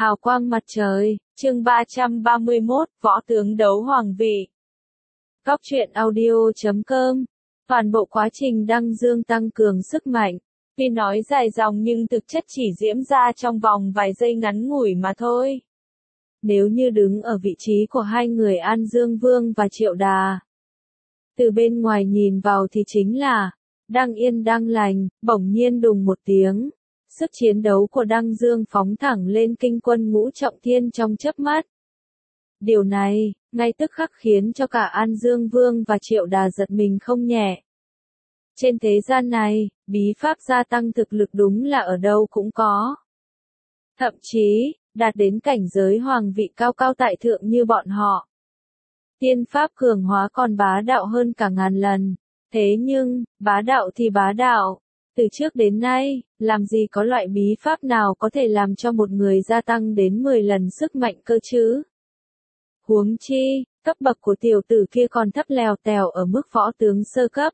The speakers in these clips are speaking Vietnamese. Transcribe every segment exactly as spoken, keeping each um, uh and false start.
Hào quang mặt trời, chương ba trăm ba mươi mốt, võ tướng đấu hoàng vị. Góc truyện audio chấm com. Toàn bộ quá trình đăng dương tăng cường sức mạnh. Tuy nói dài dòng nhưng thực chất chỉ diễm ra trong vòng vài giây ngắn ngủi mà thôi. Nếu như đứng ở vị trí của hai người An Dương Vương và Triệu Đà, từ bên ngoài nhìn vào thì chính là đang yên đang lành, bỗng nhiên đùng một tiếng. Sức chiến đấu của Đăng Dương phóng thẳng lên kinh quân ngũ trọng thiên trong chớp mắt. Điều này, ngay tức khắc khiến cho cả An Dương Vương và Triệu Đà giật mình không nhẹ. Trên thế gian này, bí pháp gia tăng thực lực đúng là ở đâu cũng có. Thậm chí, đạt đến cảnh giới hoàng vị cao cao tại thượng như bọn họ. Tiên pháp cường hóa còn bá đạo hơn cả ngàn lần. Thế nhưng, bá đạo thì bá đạo. Từ trước đến nay, làm gì có loại bí pháp nào có thể làm cho một người gia tăng đến mười lần sức mạnh cơ chứ? Huống chi, cấp bậc của tiểu tử kia còn thấp lèo tèo ở mức võ tướng sơ cấp.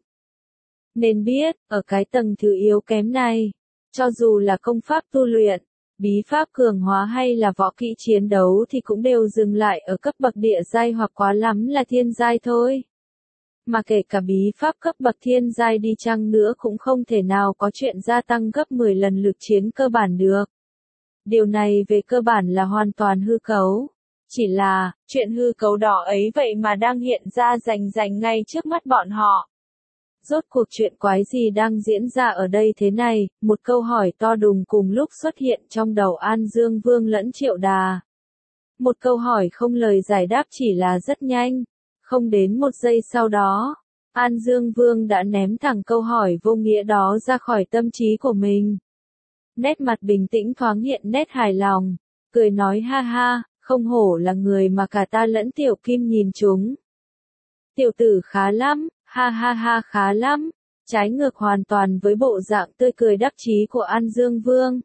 Nên biết, ở cái tầng thứ yếu kém này, cho dù là công pháp tu luyện, bí pháp cường hóa hay là võ kỹ chiến đấu thì cũng đều dừng lại ở cấp bậc địa giai hoặc quá lắm là thiên giai thôi. Mà kể cả bí pháp cấp bậc thiên giai đi chăng nữa cũng không thể nào có chuyện gia tăng gấp mười lần lực chiến cơ bản được. Điều này về cơ bản là hoàn toàn hư cấu. Chỉ là, chuyện hư cấu đó ấy vậy mà đang hiện ra rành rành ngay trước mắt bọn họ. Rốt cuộc chuyện quái gì đang diễn ra ở đây thế này, một câu hỏi to đùng cùng lúc xuất hiện trong đầu An Dương Vương lẫn Triệu Đà. Một câu hỏi không lời giải đáp chỉ là rất nhanh. Không đến một giây sau đó, An Dương Vương đã ném thẳng câu hỏi vô nghĩa đó ra khỏi tâm trí của mình. Nét mặt bình tĩnh thoáng hiện nét hài lòng, cười nói ha ha, không hổ là người mà cả ta lẫn Tiểu Kim nhìn chúng. Tiểu tử khá lắm, ha ha ha khá lắm, trái ngược hoàn toàn với bộ dạng tươi cười đắc chí của An Dương Vương.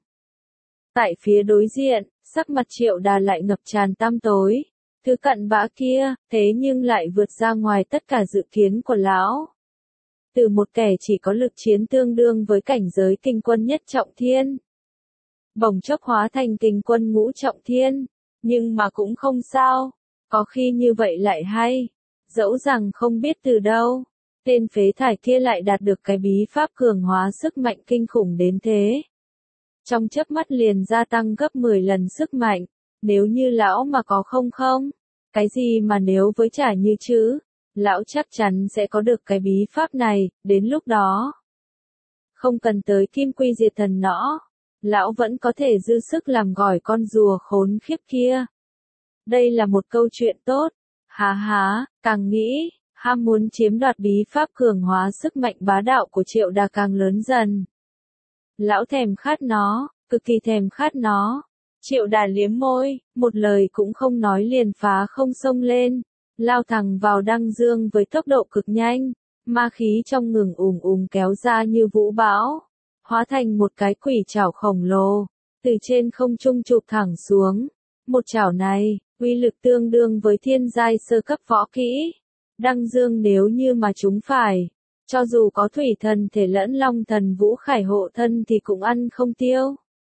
Tại phía đối diện, sắc mặt Triệu Đà lại ngập tràn tăm tối. Thứ cặn bã kia, thế nhưng lại vượt ra ngoài tất cả dự kiến của lão. Từ một kẻ chỉ có lực chiến tương đương với cảnh giới kinh quân nhất trọng thiên, bỗng chốc hóa thành kinh quân ngũ trọng thiên, nhưng mà cũng không sao, có khi như vậy lại hay. Dẫu rằng không biết từ đâu, tên phế thải kia lại đạt được cái bí pháp cường hóa sức mạnh kinh khủng đến thế. Trong chớp mắt liền gia tăng gấp mười lần sức mạnh. Nếu như lão mà có không không, cái gì mà nếu với trả như chứ, lão chắc chắn sẽ có được cái bí pháp này, đến lúc đó. Không cần tới kim quy diệt thần nõ, lão vẫn có thể dư sức làm gỏi con rùa khốn khiếp kia. Đây là một câu chuyện tốt, há há, càng nghĩ, ham muốn chiếm đoạt bí pháp cường hóa sức mạnh bá đạo của Triệu Đà càng lớn dần. Lão thèm khát nó, cực kỳ thèm khát nó. Triệu Đà liếm môi, một lời cũng không nói liền phá không xông lên, lao thẳng vào Đăng Dương với tốc độ cực nhanh, ma khí trong ngừng ùm ùm kéo ra như vũ bão, hóa thành một cái quỷ chảo khổng lồ, từ trên không trung chụp thẳng xuống. Một chảo này, uy lực tương đương với thiên giai sơ cấp võ kỹ. Đăng Dương nếu như mà chúng phải, cho dù có thủy thần thể lẫn long thần vũ khải hộ thân thì cũng ăn không tiêu.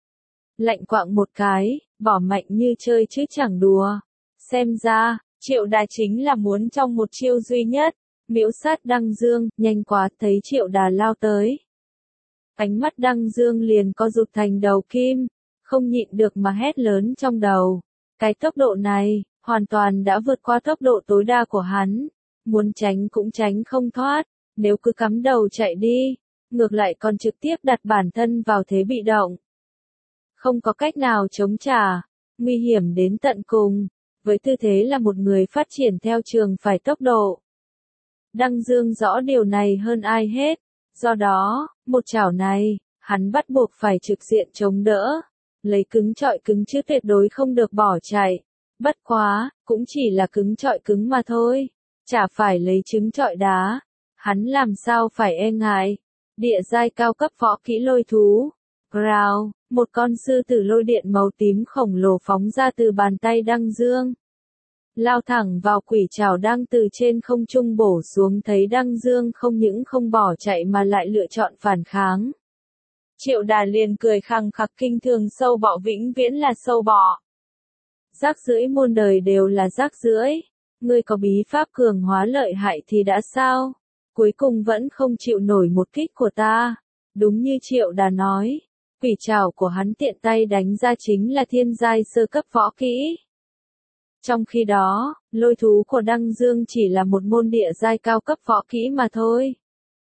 Lạnh quạng một cái, bỏ mạnh như chơi chứ chẳng đùa. Xem ra, Triệu Đà chính là muốn trong một chiêu duy nhất, miễu sát Đăng Dương, nhanh quá thấy Triệu Đà lao tới. Ánh mắt Đăng Dương liền co rụt thành đầu kim, không nhịn được mà hét lớn trong đầu. Cái tốc độ này, hoàn toàn đã vượt qua tốc độ tối đa của hắn. Muốn tránh cũng tránh không thoát, nếu cứ cắm đầu chạy đi, ngược lại còn trực tiếp đặt bản thân vào thế bị động. Không có cách nào chống trả, nguy hiểm đến tận cùng, với tư thế là một người phát triển theo trường phải tốc độ. Đăng Dương rõ điều này hơn ai hết, do đó, một chảo này, hắn bắt buộc phải trực diện chống đỡ, lấy cứng chọi cứng chứ tuyệt đối không được bỏ chạy. Bất quá, cũng chỉ là cứng chọi cứng mà thôi, chả phải lấy trứng chọi đá, hắn làm sao phải e ngại. Địa giai cao cấp võ kỹ lôi thú. Growl, một con sư tử lôi điện màu tím khổng lồ phóng ra từ bàn tay Đăng Dương. Lao thẳng vào quỷ trảo đang từ trên không trung bổ xuống, thấy Đăng Dương không những không bỏ chạy mà lại lựa chọn phản kháng. Triệu Đà liền cười khằng khặc kinh thường, sâu bọ vĩnh viễn là sâu bọ. Rác rưởi muôn đời đều là rác rưởi. Ngươi có bí pháp cường hóa lợi hại thì đã sao? Cuối cùng vẫn không chịu nổi một kích của ta. Đúng như Triệu Đà nói, quỷ trảo của hắn tiện tay đánh ra chính là thiên giai sơ cấp võ kỹ. Trong khi đó, lôi thú của Đăng Dương chỉ là một môn địa giai cao cấp võ kỹ mà thôi.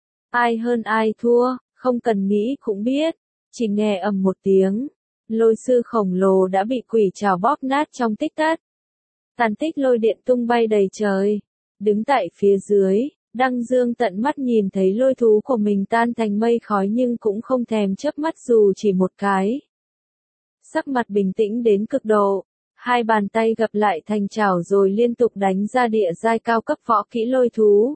Ai hơn ai thua, không cần nghĩ cũng biết. Chỉ nghe ầm một tiếng, lôi sư khổng lồ đã bị quỷ trảo bóp nát trong tích tắc. Tàn tích lôi điện tung bay đầy trời. Đứng tại phía dưới, Đăng Dương tận mắt nhìn thấy lôi thú của mình tan thành mây khói nhưng cũng không thèm chớp mắt dù chỉ một cái. Sắc mặt bình tĩnh đến cực độ, hai bàn tay gập lại thành chảo rồi liên tục đánh ra địa giai cao cấp võ kỹ lôi thú.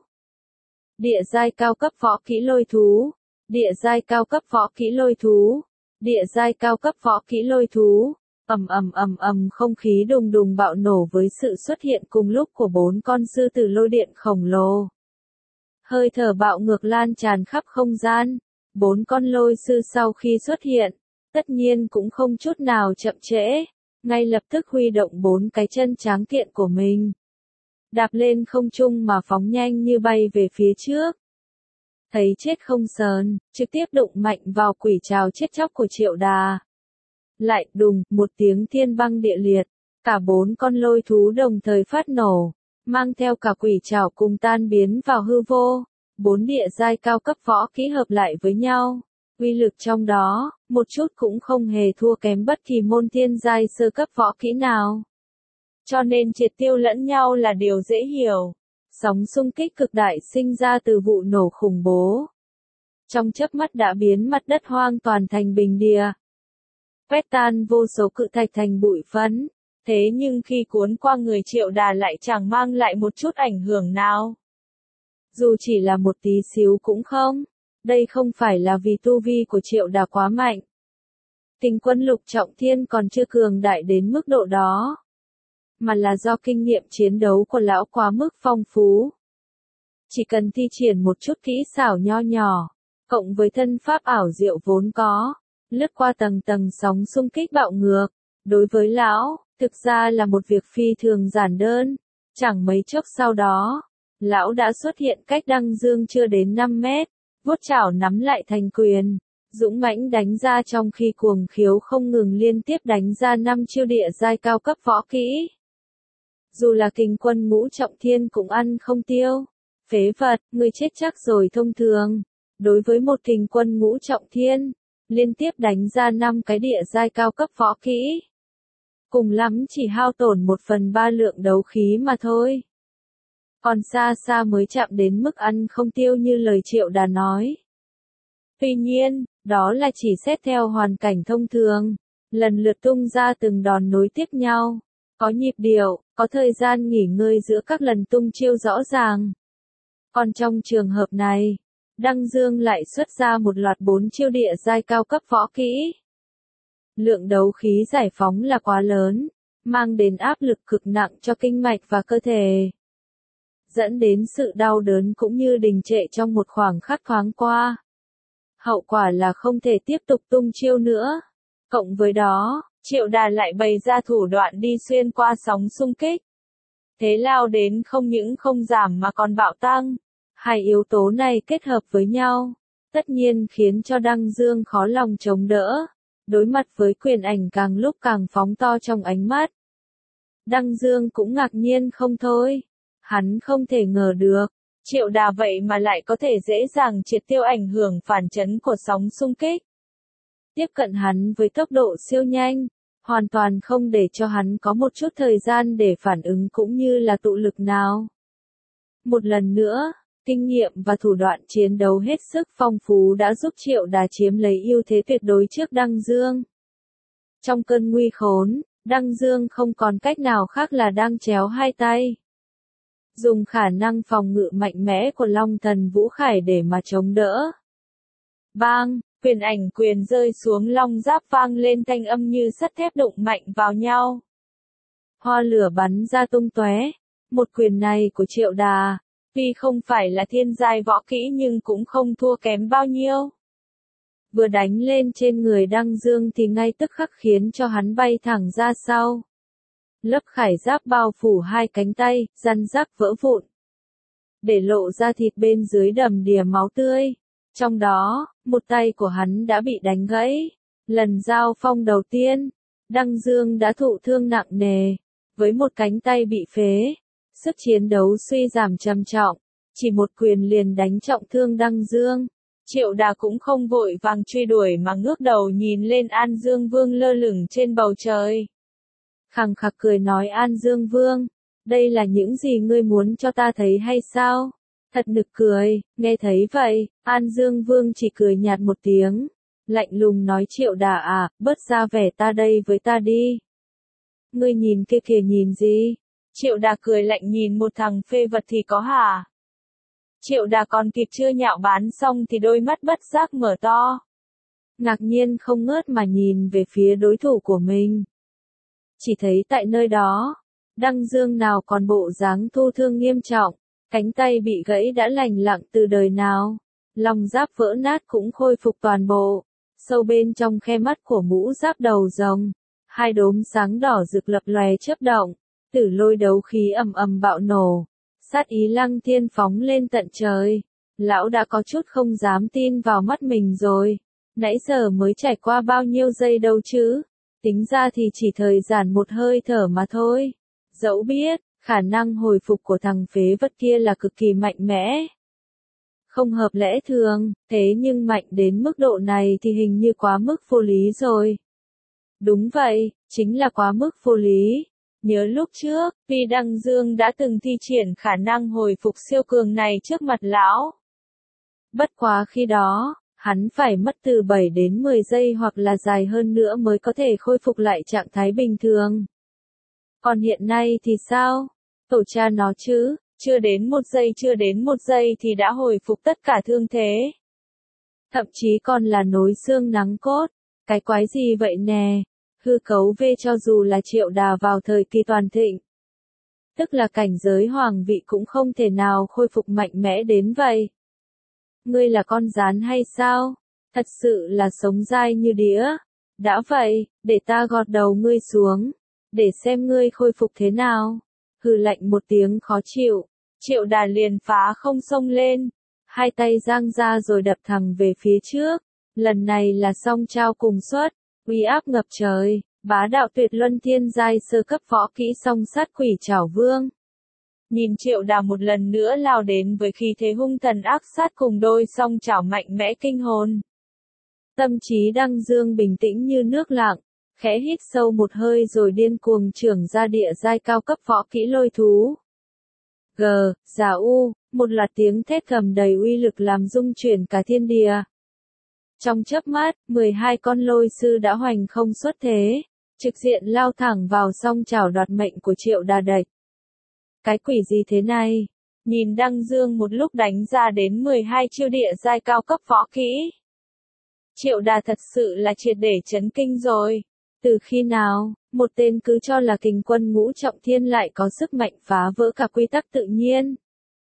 Địa giai cao cấp võ kỹ lôi thú, địa giai cao cấp võ kỹ lôi thú, địa giai cao cấp võ kỹ lôi thú. Ầm ầm ầm ầm, không khí đùng đùng bạo nổ với sự xuất hiện cùng lúc của bốn con sư tử lôi điện khổng lồ. Hơi thở bạo ngược lan tràn khắp không gian. Bốn con lôi sư sau khi xuất hiện, tất nhiên cũng không chút nào chậm trễ, ngay lập tức huy động bốn cái chân tráng kiện của mình. Đạp lên không trung mà phóng nhanh như bay về phía trước. Thấy chết không sờn, trực tiếp đụng mạnh vào quỷ trảo chết chóc của Triệu Đà. Lại đùng, một tiếng thiên băng địa liệt, cả bốn con lôi thú đồng thời phát nổ, mang theo cả quỷ trảo cùng tan biến vào hư vô. Bốn địa giai cao cấp võ kỹ hợp lại với nhau, uy lực trong đó, một chút cũng không hề thua kém bất kỳ môn thiên giai sơ cấp võ kỹ nào. Cho nên triệt tiêu lẫn nhau là điều dễ hiểu. Sóng xung kích cực đại sinh ra từ vụ nổ khủng bố. Trong chớp mắt đã biến mặt đất hoang toàn thành bình địa. Quét tan vô số cự thạch thành bụi phấn. Thế nhưng khi cuốn qua người Triệu Đà lại chẳng mang lại một chút ảnh hưởng nào. Dù chỉ là một tí xíu cũng không. Đây không phải là vì tu vi của Triệu Đà quá mạnh. Kình quân lục trọng thiên còn chưa cường đại đến mức độ đó. Mà là do kinh nghiệm chiến đấu của lão quá mức phong phú. Chỉ cần thi triển một chút kỹ xảo nho nhỏ, cộng với thân pháp ảo diệu vốn có, lướt qua tầng tầng sóng xung kích bạo ngược, đối với lão, thực ra là một việc phi thường giản đơn. Chẳng mấy chốc sau đó, lão đã xuất hiện cách Đăng Dương chưa đến năm mét, vuốt chảo nắm lại thành quyền, dũng mãnh đánh ra trong khi cuồng khiếu không ngừng liên tiếp đánh ra năm chiêu địa giai cao cấp võ kỹ. Dù là kình quân ngũ trọng thiên cũng ăn không tiêu. Phế vật, người chết chắc rồi. Thông thường, đối với một kình quân ngũ trọng thiên, liên tiếp đánh ra năm cái địa giai cao cấp võ kỹ, cùng lắm chỉ hao tổn một phần ba lượng đấu khí mà thôi. Còn xa xa mới chạm đến mức ăn không tiêu như lời Triệu Đà nói. Tuy nhiên, đó là chỉ xét theo hoàn cảnh thông thường, lần lượt tung ra từng đòn nối tiếp nhau, có nhịp điệu, có thời gian nghỉ ngơi giữa các lần tung chiêu rõ ràng. Còn trong trường hợp này, Đăng Dương lại xuất ra một loạt bốn chiêu địa giai cao cấp võ kỹ. Lượng đấu khí giải phóng là quá lớn, mang đến áp lực cực nặng cho kinh mạch và cơ thể, dẫn đến sự đau đớn cũng như đình trệ trong một khoảng khắc thoáng qua. Hậu quả là không thể tiếp tục tung chiêu nữa. Cộng với đó, Triệu Đà lại bày ra thủ đoạn đi xuyên qua sóng xung kích. Thế lao đến không những không giảm mà còn bạo tăng. Hai yếu tố này kết hợp với nhau, tất nhiên khiến cho Đăng Dương khó lòng chống đỡ. Đối mặt với quyền ảnh càng lúc càng phóng to trong ánh mắt, Đăng Dương cũng ngạc nhiên không thôi. Hắn không thể ngờ được, Triệu Đà vậy mà lại có thể dễ dàng triệt tiêu ảnh hưởng phản chấn của sóng xung kích. Tiếp cận hắn với tốc độ siêu nhanh, hoàn toàn không để cho hắn có một chút thời gian để phản ứng cũng như là tụ lực nào. Một lần nữa, kinh nghiệm và thủ đoạn chiến đấu hết sức phong phú đã giúp Triệu Đà chiếm lấy ưu thế tuyệt đối trước Đăng Dương. Trong cơn nguy khốn, Đăng Dương không còn cách nào khác là đang chéo hai tay, dùng khả năng phòng ngự mạnh mẽ của Long Thần Vũ Khải để mà chống đỡ. Bang, quyền ảnh quyền rơi xuống long giáp vang lên thanh âm như sắt thép đụng mạnh vào nhau. Hoa lửa bắn ra tung tóe. Một quyền này của Triệu Đà, tuy không phải là thiên giai võ kỹ nhưng cũng không thua kém bao nhiêu. Vừa đánh lên trên người Đăng Dương thì ngay tức khắc khiến cho hắn bay thẳng ra sau. Lớp khải giáp bao phủ hai cánh tay, răn rắc vỡ vụn. Để lộ ra thịt bên dưới đầm đìa máu tươi. Trong đó, một tay của hắn đã bị đánh gãy. Lần giao phong đầu tiên, Đăng Dương đã thụ thương nặng nề. Với một cánh tay bị phế, sức chiến đấu suy giảm trầm trọng. Chỉ một quyền liền đánh trọng thương Đăng Dương. Triệu Đà cũng không vội vàng truy đuổi mà ngước đầu nhìn lên An Dương Vương lơ lửng trên bầu trời. Khằng khặc cười nói An Dương Vương, đây là những gì ngươi muốn cho ta thấy hay sao? Thật nực cười, nghe thấy vậy, An Dương Vương chỉ cười nhạt một tiếng. Lạnh lùng nói Triệu Đà à, bớt ra vẻ ta đây với ta đi. Ngươi nhìn kia kìa nhìn gì? Triệu Đà cười lạnh nhìn một thằng phê vật thì có hả? Triệu Đà còn kịp chưa nhạo báng xong thì đôi mắt bất giác mở to. Ngạc nhiên không ngớt mà nhìn về phía đối thủ của mình. Chỉ thấy tại nơi đó, Đăng Dương nào còn bộ dáng thu thương nghiêm trọng, cánh tay bị gãy đã lành lặng từ đời nào, lòng giáp vỡ nát cũng khôi phục toàn bộ, sâu bên trong khe mắt của mũ giáp đầu rồng, hai đốm sáng đỏ rực lập lòe chớp động, tử lôi đấu khí ầm ầm bạo nổ, sát ý lăng thiên phóng lên tận trời. Lão đã có chút không dám tin vào mắt mình rồi, nãy giờ mới trải qua bao nhiêu giây đâu chứ. Tính ra thì chỉ thời gian một hơi thở mà thôi. Dẫu biết, khả năng hồi phục của thằng phế vật kia là cực kỳ mạnh mẽ. Không hợp lẽ thường, thế nhưng mạnh đến mức độ này thì hình như quá mức vô lý rồi. Đúng vậy, chính là quá mức vô lý. Nhớ lúc trước, vì Đăng Dương đã từng thi triển khả năng hồi phục siêu cường này trước mặt lão. Bất quá khi đó, hắn phải mất từ bảy đến mười giây hoặc là dài hơn nữa mới có thể khôi phục lại trạng thái bình thường. Còn hiện nay thì sao? Tổ cha nó chứ, chưa đến một giây chưa đến một giây thì đã hồi phục tất cả thương thế. Thậm chí còn là nối xương nắng cốt. Cái quái gì vậy nè? Hư cấu về cho dù là Triệu Đà vào thời kỳ toàn thịnh. Tức là cảnh giới hoàng vị cũng không thể nào khôi phục mạnh mẽ đến vậy. Ngươi là con gián hay sao? Thật sự là sống dai như đĩa. Đã vậy, để ta gọt đầu ngươi xuống, để xem ngươi khôi phục thế nào. Hừ lạnh một tiếng khó chịu, Triệu Đà liền phá không xông lên, hai tay giang ra rồi đập thẳng về phía trước. Lần này là song trao cùng xuất, uy áp ngập trời, bá đạo tuyệt luân thiên giai sơ cấp võ kỹ song sát quỷ trảo vương. Nhìn Triệu Đà một lần nữa lao đến với khí thế hung thần ác sát cùng đôi song chảo mạnh mẽ kinh hồn. Tâm trí Đăng Dương bình tĩnh như nước lặng, khẽ hít sâu một hơi rồi điên cuồng trưởng ra địa giai cao cấp võ kỹ lôi thú. G, giả u, một loạt tiếng thét gầm đầy uy lực làm rung chuyển cả thiên địa. Trong chớp mắt, mười hai con lôi sư đã hoành không xuất thế, trực diện lao thẳng vào song chảo đoạt mệnh của Triệu Đà địch. Cái quỷ gì thế này? Nhìn Đăng Dương một lúc đánh ra đến mười hai chiêu địa giai cao cấp võ kỹ. Triệu Đà thật sự là triệt để chấn kinh rồi. Từ khi nào, một tên cứ cho là kình quân ngũ trọng thiên lại có sức mạnh phá vỡ cả quy tắc tự nhiên?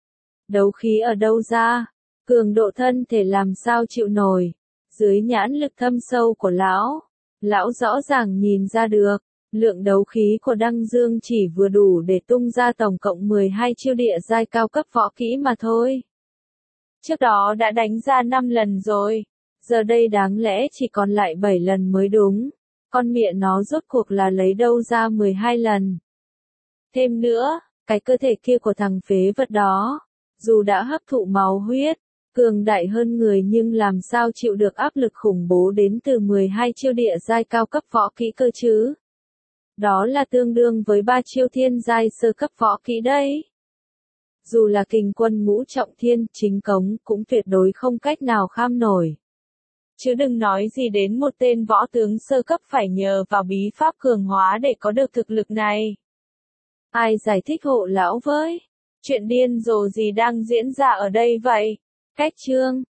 Đấu khí ở đâu ra? Cường độ thân thể làm sao chịu nổi? Dưới nhãn lực thâm sâu của lão, lão rõ ràng nhìn ra được. Lượng đấu khí của Đăng Dương chỉ vừa đủ để tung ra tổng cộng mười hai chiêu địa giai cao cấp võ kỹ mà thôi. Trước đó đã đánh ra năm lần rồi, giờ đây đáng lẽ chỉ còn lại bảy lần mới đúng. Con mẹ nó rốt cuộc là lấy đâu ra mười hai lần. Thêm nữa, cái cơ thể kia của thằng phế vật đó, dù đã hấp thụ máu huyết, cường đại hơn người nhưng làm sao chịu được áp lực khủng bố đến từ mười hai chiêu địa giai cao cấp võ kỹ cơ chứ? Đó là tương đương với ba chiêu thiên giai sơ cấp võ kỹ đấy. Dù là kình quân ngũ trọng thiên, chính cống cũng tuyệt đối không cách nào kham nổi. Chứ đừng nói gì đến một tên võ tướng sơ cấp phải nhờ vào bí pháp cường hóa để có được thực lực này. Ai giải thích hộ lão với? Chuyện điên rồ gì đang diễn ra ở đây vậy? Cách chương